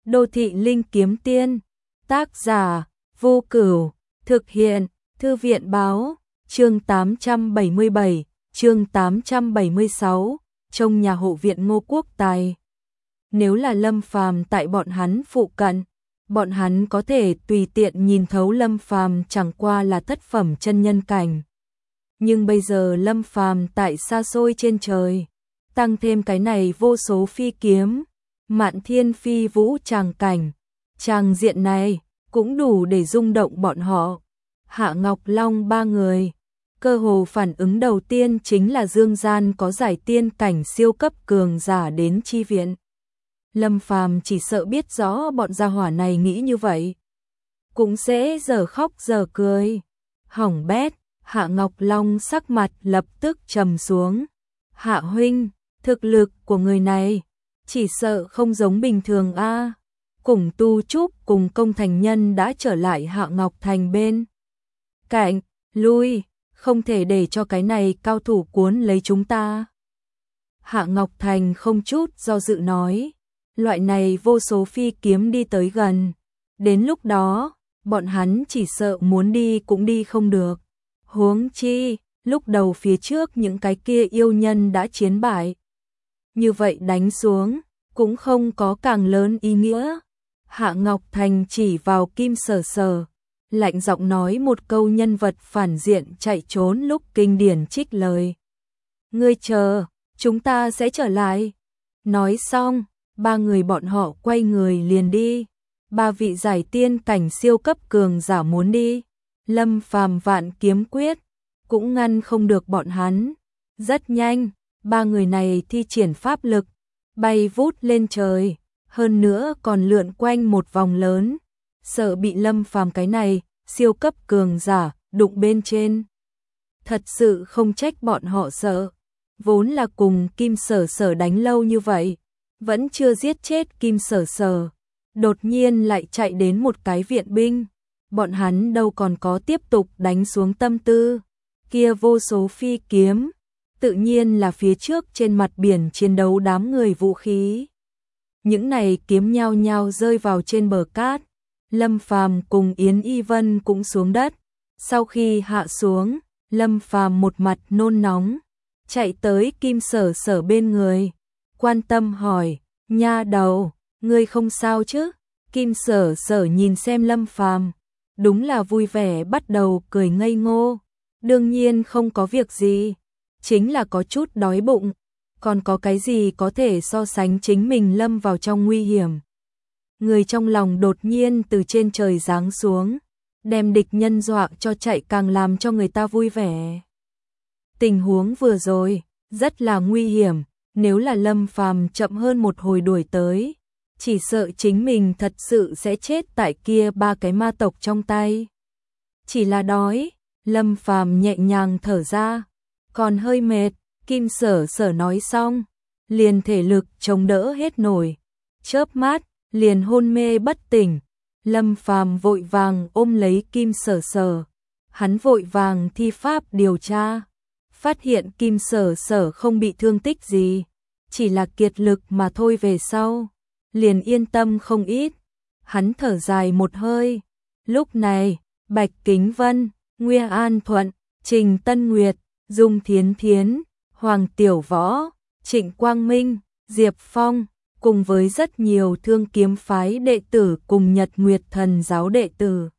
Đô thị linh kiếm tiên, tác giả, Vô Cửu, thực hiện, Thư viện báo, chương 877, chương 876, trong nhà hộ viện Ngô Quốc Tài. Nếu là Lâm Phàm tại bọn hắn phụ cận, bọn hắn có thể tùy tiện nhìn thấu Lâm Phàm chẳng qua là thất phẩm chân nhân cảnh. Nhưng bây giờ Lâm Phàm tại xa xôi trên trời, tăng thêm cái này vô số phi kiếm, mạn thiên phi vũ tràng cảnh, tràng diện này cũng đủ để rung động bọn họ. Hạ Ngọc Long ba người, cơ hồ phản ứng đầu tiên chính là Dương Gian có giải tiên cảnh siêu cấp cường giả đến chi viện. Lâm Phàm chỉ sợ biết rõ bọn gia hỏa này nghĩ như vậy, cũng sẽ giờ khóc giờ cười. Hỏng bét, Hạ Ngọc Long sắc mặt lập tức trầm xuống. Hạ huynh, thực lực của người này chỉ sợ không giống bình thường a. Cùng Tu Trúc cùng Công Thành Nhân đã trở lại Hạ Ngọc Thành bên cạnh, lui, không thể để cho cái này cao thủ cuốn lấy chúng ta. Hạ Ngọc Thành không chút do dự nói, loại này vô số phi kiếm đi tới gần, đến lúc đó, bọn hắn chỉ sợ muốn đi cũng đi không được. Huống chi, lúc đầu phía trước những cái kia yêu nhân đã chiến bại. Như vậy đánh xuống, cũng không có càng lớn ý nghĩa. Hạ Ngọc Thành chỉ vào Kim Sở Sở, lạnh giọng nói một câu nhân vật phản diện chạy trốn lúc kinh điển trích lời. Ngươi chờ, chúng ta sẽ trở lại. Nói xong, ba người bọn họ quay người liền đi. Ba vị giải tiên cảnh siêu cấp cường giả muốn đi, Lâm Phàm vạn kiếm quyết cũng ngăn không được bọn hắn. Rất nhanh, ba người này thi triển pháp lực, bay vút lên trời, hơn nữa còn lượn quanh một vòng lớn, sợ bị Lâm Phàm cái này siêu cấp cường giả đụng bên trên. Thật sự không trách bọn họ sợ, vốn là cùng Kim Sở Sở đánh lâu như vậy, vẫn chưa giết chết Kim Sở Sở, đột nhiên lại chạy đến một cái viện binh, bọn hắn đâu còn có tiếp tục đánh xuống tâm tư. Kia vô số phi kiếm, tự nhiên là phía trước trên mặt biển chiến đấu đám người vũ khí. Những này kiếm nhao nhao rơi vào trên bờ cát, Lâm Phàm cùng Yến Y Vân cũng xuống đất. Sau khi hạ xuống, Lâm Phàm một mặt nôn nóng, chạy tới Kim Sở Sở bên người, quan tâm hỏi, nha đầu, ngươi không sao chứ? Kim Sở Sở nhìn xem Lâm Phàm, đúng là vui vẻ bắt đầu cười ngây ngô. Đương nhiên không có việc gì, chính là có chút đói bụng, còn có cái gì có thể so sánh chính mình lâm vào trong nguy hiểm. Người trong lòng đột nhiên từ trên trời giáng xuống, đem địch nhân dọa cho chạy càng làm cho người ta vui vẻ. Tình huống vừa rồi, rất là nguy hiểm, nếu là Lâm Phàm chậm hơn một hồi đuổi tới, chỉ sợ chính mình thật sự sẽ chết tại kia ba cái ma tộc trong tay. Chỉ là đói, Lâm Phàm nhẹ nhàng thở ra, còn hơi mệt. Kim Sở Sở nói xong, liền thể lực chống đỡ hết nổi, chớp mắt liền hôn mê bất tỉnh. Lâm Phàm vội vàng ôm lấy Kim Sở Sở, hắn vội vàng thi pháp điều tra, phát hiện Kim Sở Sở không bị thương tích gì, chỉ là kiệt lực mà thôi. Về sau liền yên tâm không ít, hắn thở dài một hơi. Lúc này, Bạch Kính Vân, Nguyên An Thuận, Trình Tân Nguyệt, Dung Thiến Thiến, Hoàng Tiểu Võ, Trịnh Quang Minh, Diệp Phong, cùng với rất nhiều Thương Kiếm phái đệ tử cùng Nhật Nguyệt Thần giáo đệ tử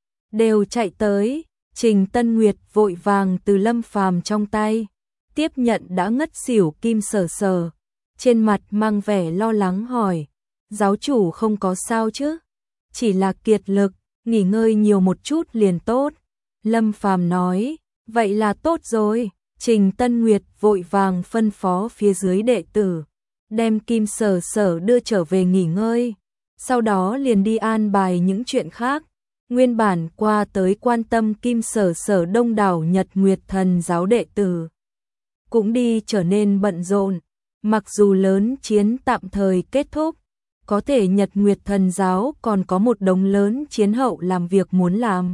đều chạy tới. Trình Tân Nguyệt vội vàng từ Lâm Phàm trong tay tiếp nhận đã ngất xỉu Kim Sở Sở, trên mặt mang vẻ lo lắng hỏi, giáo chủ không có sao chứ? Chỉ là kiệt lực, nghỉ ngơi nhiều một chút liền tốt. Lâm Phàm nói, vậy là tốt rồi. Trình Tân Nguyệt vội vàng phân phó phía dưới đệ tử, đem Kim Sở Sở đưa trở về nghỉ ngơi, sau đó liền đi an bài những chuyện khác. Nguyên bản qua tới quan tâm Kim Sở Sở đông đảo Nhật Nguyệt Thần giáo đệ tử, cũng đi trở nên bận rộn. Mặc dù lớn chiến tạm thời kết thúc, có thể Nhật Nguyệt Thần giáo còn có một đống lớn chiến hậu làm việc muốn làm.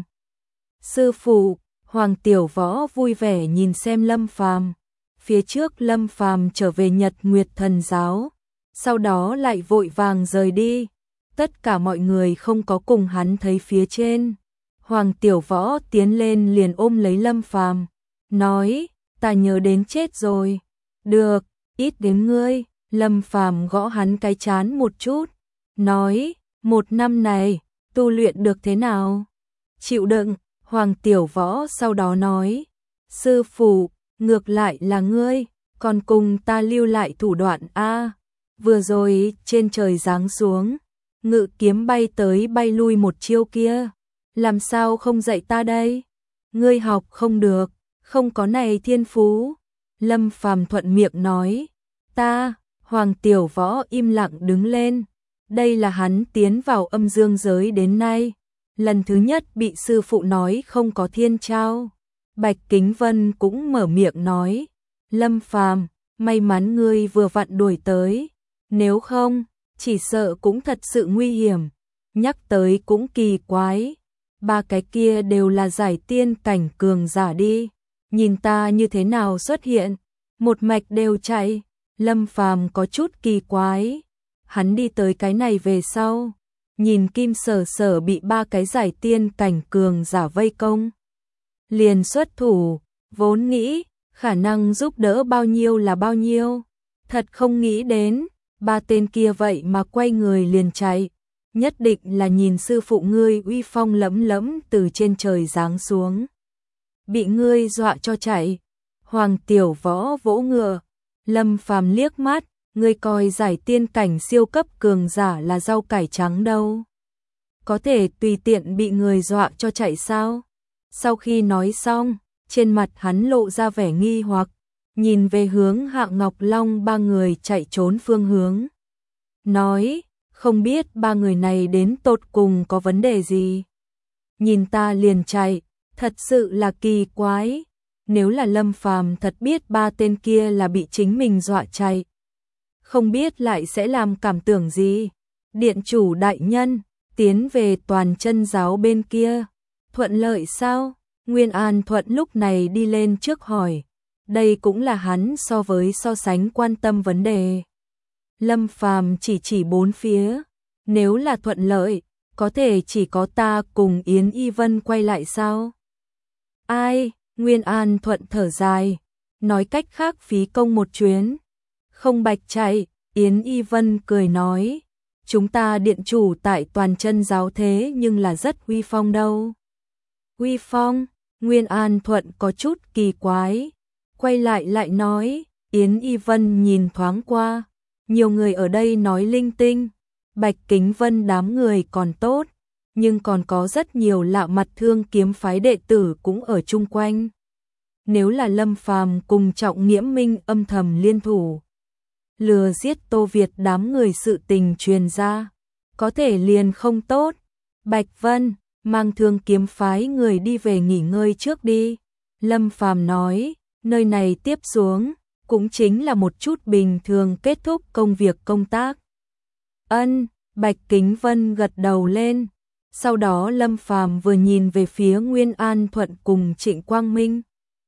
Sư phụ, Hoàng Tiểu Võ vui vẻ nhìn xem Lâm Phàm. Phía trước Lâm Phàm trở về Nhật Nguyệt Thần giáo, sau đó lại vội vàng rời đi. tất cả mọi người không có cùng hắn thấy phía trên. Hoàng Tiểu Võ tiến lên liền ôm lấy Lâm Phàm, nói, ta nhớ đến chết rồi. Được, ít đến ngươi. Lâm Phàm gõ hắn cái trán một chút, nói, 1 năm này, tu luyện được thế nào? Chịu đựng. Hoàng Tiểu Võ sau đó nói, sư phụ, ngược lại là ngươi, còn cùng ta lưu lại thủ đoạn a. Vừa rồi trên trời giáng xuống, ngự kiếm bay tới bay lui một chiêu kia, làm sao không dạy ta đây? Ngươi học không được, không có này thiên phú. Lâm Phàm thuận miệng nói, ta. Hoàng Tiểu Võ im lặng đứng lên, đây là hắn tiến vào âm dương giới đến nay, lần thứ nhất bị sư phụ nói không có thiên trao. Bạch Kính Vân cũng mở miệng nói, Lâm Phàm, may mắn ngươi vừa vặn đuổi tới, nếu không, chỉ sợ cũng thật sự nguy hiểm. Nhắc tới cũng kỳ quái, 3 cái kia đều là giải tiên cảnh cường giả đi, nhìn ta như thế nào xuất hiện, một mạch đều chạy. Lâm Phàm có chút kỳ quái, hắn đi tới cái này về sau, nhìn Kim Sở Sở bị 3 cái giải tiên cảnh cường giả vây công, liền xuất thủ, vốn nghĩ khả năng giúp đỡ bao nhiêu là bao nhiêu, thật không nghĩ đến 3 tên kia vậy mà quay người liền chạy, nhất định là nhìn sư phụ ngươi uy phong lẫm lẫm từ trên trời giáng xuống, bị ngươi dọa cho chạy. Hoàng Tiểu Võ vỗ ngựa. Lâm Phàm liếc mắt, ngươi coi giải tiên cảnh siêu cấp cường giả là rau cải trắng đâu. Có thể tùy tiện bị người dọa cho chạy sao? Sau khi nói xong, trên mặt hắn lộ ra vẻ nghi hoặc, nhìn về hướng Hạng Ngọc Long 3 người chạy trốn phương hướng. Nói, không biết 3 người này đến tột cùng có vấn đề gì. Nhìn ta liền chạy, thật sự là kỳ quái. Nếu là Lâm Phàm thật biết 3 tên kia là bị chính mình dọa chạy, không biết lại sẽ làm cảm tưởng gì. Điện chủ đại nhân, tiến về Toàn Chân giáo bên kia, thuận lợi sao? Nguyên An Thuận lúc này đi lên trước hỏi, đây cũng là hắn so sánh quan tâm vấn đề. Lâm Phàm chỉ 4 phía, nếu là thuận lợi, có thể chỉ có ta cùng Yến Y Vân quay lại sao? Ai? Nguyên An Thuận thở dài, nói cách khác phí công một chuyến, không bạch chạy. Yến Y Vân cười nói, chúng ta điện chủ tại Toàn Chân giáo thế nhưng là rất uy phong đâu. Uy phong? Nguyên An Thuận có chút kỳ quái, quay lại nói, Yến Y Vân nhìn thoáng qua, nhiều người ở đây nói linh tinh, Bạch Kính Vân đám người còn tốt, nhưng còn có rất nhiều lạ mặt Thương Kiếm phái đệ tử cũng ở chung quanh. Nếu là Lâm Phàm cùng Trọng Nghiễm Minh âm thầm liên thủ, lừa giết Tô Việt đám người sự tình truyền ra, có thể liền không tốt. Bạch Vân, mang Thương Kiếm phái người đi về nghỉ ngơi trước đi. Lâm Phàm nói, nơi này tiếp xuống, cũng chính là một chút bình thường kết thúc công việc công tác. Ân, Bạch Kính Vân gật đầu lên. Sau đó Lâm Phàm vừa nhìn về phía Nguyên An Thuận cùng Trịnh Quang Minh,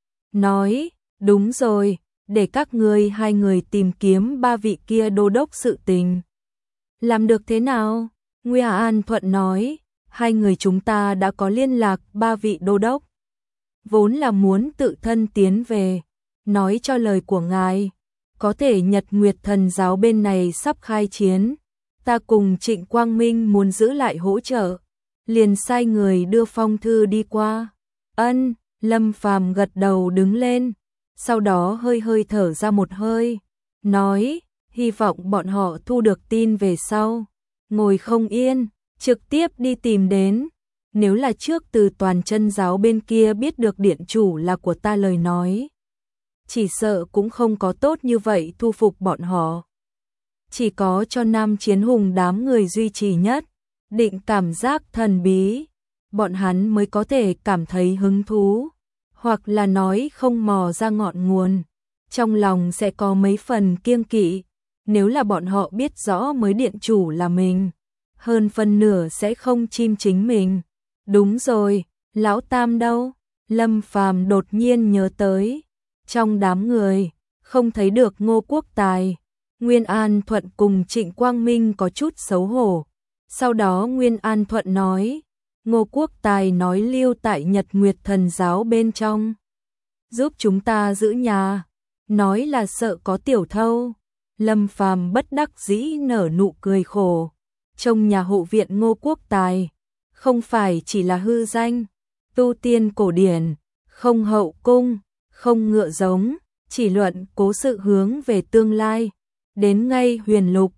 nói, đúng rồi, để các ngươi 2 người tìm kiếm 3 vị kia đô đốc sự tình. Làm được thế nào? Nguyên An Thuận nói, 2 người chúng ta đã có liên lạc 3 vị đô đốc. Vốn là muốn tự thân tiến về, nói cho lời của ngài, có thể Nhật Nguyệt Thần giáo bên này sắp khai chiến, ta cùng Trịnh Quang Minh muốn giữ lại hỗ trợ, liền sai người đưa phong thư đi qua. Ân, Lâm Phàm gật đầu đứng lên, sau đó hơi thở ra một hơi, nói, hy vọng bọn họ thu được tin về sau, ngồi không yên, trực tiếp đi tìm đến. Nếu là trước từ Toàn Chân giáo bên kia biết được điện chủ là của ta lời nói, chỉ sợ cũng không có tốt như vậy thu phục bọn họ. Chỉ có cho Nam Chiến Hùng đám người duy trì nhất định cảm giác thần bí, bọn hắn mới có thể cảm thấy hứng thú, hoặc là nói không mò ra ngọn nguồn, trong lòng sẽ có mấy phần kiêng kỵ. Nếu là bọn họ biết rõ mới điện chủ là mình, hơn phân nửa sẽ không chim chính mình. Đúng rồi, lão Tam đâu? Lâm Phàm đột nhiên nhớ tới, trong đám người không thấy được Ngô Quốc Tài. Nguyên An Thuận cùng Trịnh Quang Minh có chút xấu hổ, Sau đó Nguyên An Thuận nói, Ngô Quốc Tài nói lưu tại Nhật Nguyệt Thần giáo bên trong, giúp chúng ta giữ nhà, nói là sợ có tiểu thâu. Lâm Phàm bất đắc dĩ nở nụ cười khổ, trong nhà hộ viện Ngô Quốc Tài, không phải chỉ là hư danh, tu tiên cổ điển, không hậu cung, không ngựa giống, chỉ luận cố sự hướng về tương lai, đến ngay huyền lục,